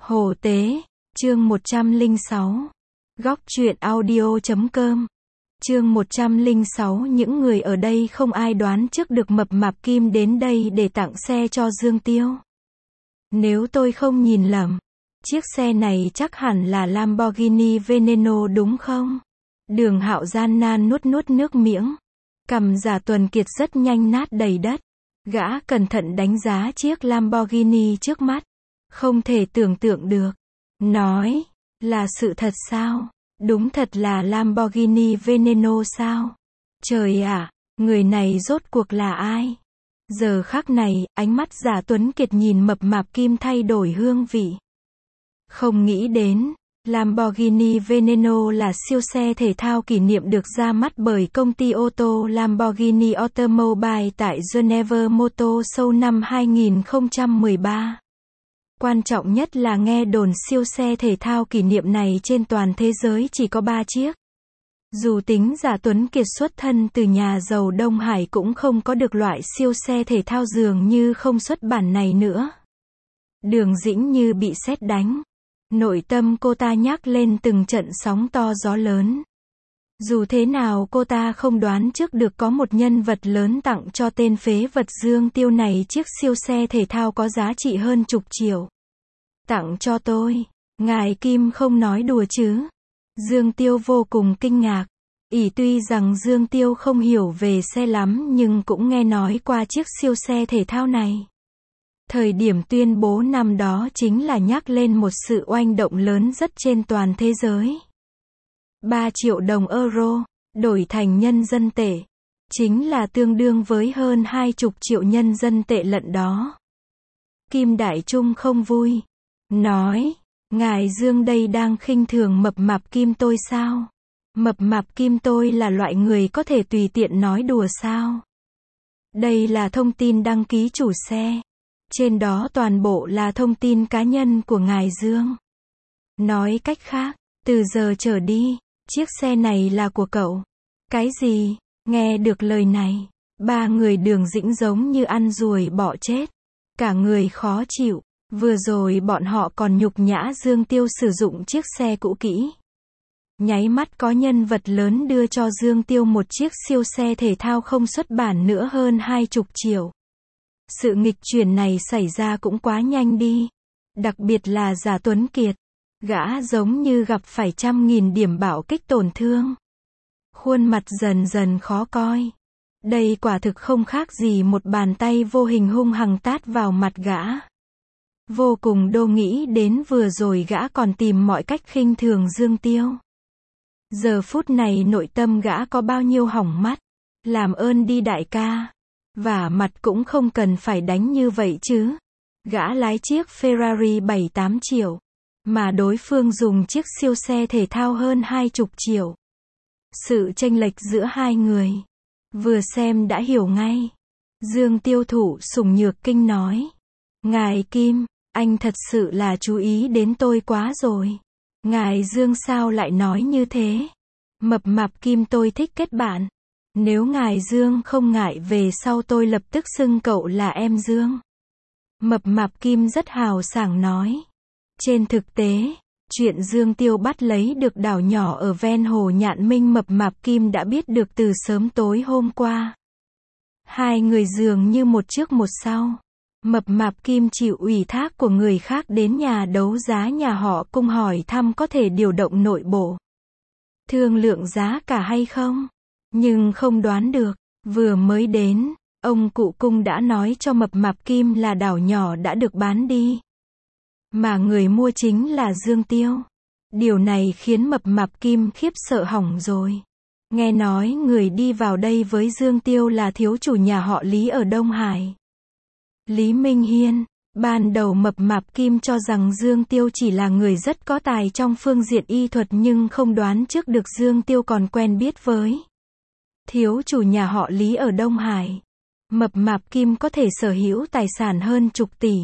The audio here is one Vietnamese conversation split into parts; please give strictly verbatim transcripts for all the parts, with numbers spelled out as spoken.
Hồ Tế, chương một trăm lẻ sáu. Góc truyện audio chấm com. Chương một trăm lẻ sáu. Những người ở đây không ai đoán trước được Mập Mạp Kim đến đây để tặng xe cho Dương Tiêu. Nếu tôi không nhìn lầm, chiếc xe này chắc hẳn là Lamborghini Veneno đúng không? Đường Hạo gian nan nuốt nuốt nước miếng. Cằm Giả Tuần Kiệt rất nhanh nát đầy đất. Gã cẩn thận đánh giá chiếc Lamborghini trước mắt. Không thể tưởng tượng được. Nói, là sự thật sao? Đúng thật là Lamborghini Veneno sao? Trời ạ, người này rốt cuộc là ai? Giờ khắc này, ánh mắt Giả Tuấn Kiệt nhìn Mập Mạp Kim thay đổi hương vị. Không nghĩ đến, Lamborghini Veneno là siêu xe thể thao kỷ niệm được ra mắt bởi công ty ô tô Lamborghini Automobile tại Geneva Motor Show năm hai nghìn không trăm mười ba. Quan trọng nhất là nghe đồn siêu xe thể thao kỷ niệm này trên toàn thế giới chỉ có ba chiếc. Dù tính Giả Tuấn Kiệt xuất thân từ nhà giàu Đông Hải cũng không có được loại siêu xe thể thao dường như không xuất bản này nữa. Đường Dĩnh như bị sét đánh. Nội tâm cô ta nhắc lên từng trận sóng to gió lớn. Dù thế nào cô ta không đoán trước được có một nhân vật lớn tặng cho tên phế vật Dương Tiêu này chiếc siêu xe thể thao có giá trị hơn chục triệu. Tặng cho tôi, ngài Kim không nói đùa chứ? Dương Tiêu vô cùng kinh ngạc. Ỷ tuy rằng Dương Tiêu không hiểu về xe lắm nhưng cũng nghe nói qua chiếc siêu xe thể thao này. Thời điểm tuyên bố năm đó chính là nhắc lên một sự oanh động lớn rất trên toàn thế giới. ba triệu đồng euro, đổi thành nhân dân tệ, chính là tương đương với hơn hai chục triệu nhân dân tệ lận đó. Kim Đại Trung không vui. Nói, ngài Dương đây đang khinh thường Mập Mạp Kim tôi sao? Mập Mạp Kim tôi là loại người có thể tùy tiện nói đùa sao? Đây là thông tin đăng ký chủ xe. Trên đó toàn bộ là thông tin cá nhân của ngài Dương. Nói cách khác, từ giờ trở đi, chiếc xe này là của cậu. Cái gì? Nghe được lời này, ba người Đường Dĩnh giống như ăn ruồi bọ chết. Cả người khó chịu. Vừa rồi bọn họ còn nhục nhã Dương Tiêu sử dụng chiếc xe cũ kỹ. Nháy mắt có nhân vật lớn đưa cho Dương Tiêu một chiếc siêu xe thể thao không xuất bản nữa hơn hai chục triệu. Sự nghịch chuyển này xảy ra cũng quá nhanh đi. Đặc biệt là Giả Tuấn Kiệt. Gã giống như gặp phải trăm nghìn điểm bạo kích tổn thương. Khuôn mặt dần dần khó coi. Đây quả thực không khác gì một bàn tay vô hình hung hăng tát vào mặt gã. Vô cùng đô nghĩ đến vừa rồi gã còn tìm mọi cách khinh thường Dương Tiêu. Giờ phút này nội tâm gã có bao nhiêu hỏng mắt. Làm ơn đi đại ca. Vả mặt cũng không cần phải đánh như vậy chứ. Gã lái chiếc Ferrari bảy tám triệu. Mà đối phương dùng chiếc siêu xe thể thao hơn hai chục triệu. Sự chênh lệch giữa hai người. Vừa xem đã hiểu ngay. Dương Tiêu thủ sủng nhược kinh nói. Ngài Kim, anh thật sự là chú ý đến tôi quá rồi. Ngài Dương sao lại nói như thế? Mập Mạp Kim tôi thích kết bạn. Nếu ngài Dương không ngại về sau tôi lập tức xưng cậu là em Dương. Mập Mạp Kim rất hào sảng nói. Trên thực tế, chuyện Dương Tiêu bắt lấy được đảo nhỏ ở ven hồ Nhạn Minh Mập Mạp Kim đã biết được từ sớm tối hôm qua. Hai người dường như một trước một sau. Mập Mạp Kim chịu ủy thác của người khác đến nhà đấu giá nhà họ Cung hỏi thăm có thể điều động nội bộ. Thương lượng giá cả hay không? Nhưng không đoán được, vừa mới đến, ông cụ Cung đã nói cho Mập Mạp Kim là đảo nhỏ đã được bán đi. Mà người mua chính là Dương Tiêu. Điều này khiến Mập Mạp Kim khiếp sợ hỏng rồi. Nghe nói người đi vào đây với Dương Tiêu là thiếu chủ nhà họ Lý ở Đông Hải. Lý Minh Hiên. Ban đầu Mập Mạp Kim cho rằng Dương Tiêu chỉ là người rất có tài trong phương diện y thuật nhưng không đoán trước được Dương Tiêu còn quen biết với thiếu chủ nhà họ Lý ở Đông Hải. Mập Mạp Kim có thể sở hữu tài sản hơn chục tỷ.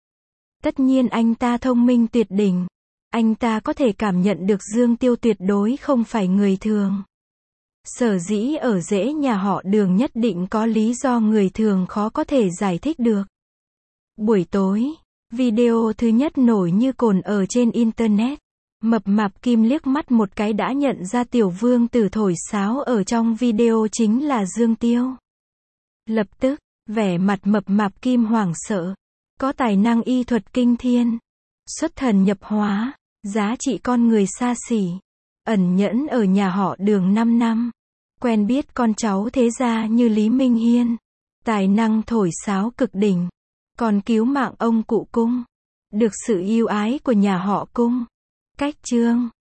Tất nhiên anh ta thông minh tuyệt đỉnh. Anh ta có thể cảm nhận được Dương Tiêu tuyệt đối không phải người thường. Sở dĩ ở rễ nhà họ Đường nhất định có lý do người thường khó có thể giải thích được. Buổi tối, Video thứ nhất nổi như cồn ở trên Internet. Mập mạp Kim liếc mắt một cái đã nhận ra tiểu vương tử thổi sáo ở trong video chính là Dương Tiêu. Lập tức, vẻ mặt mập mạp Kim hoảng sợ. Có tài năng y thuật kinh thiên. Xuất thần nhập hóa. Giá trị con người xa xỉ. Ẩn nhẫn ở nhà họ Đường năm năm. Quen biết con cháu thế gia như Lý Minh Hiên. Tài năng thổi sáo cực đỉnh. Còn cứu mạng ông cụ Cung. Được sự yêu ái của nhà họ Cung. Cách chương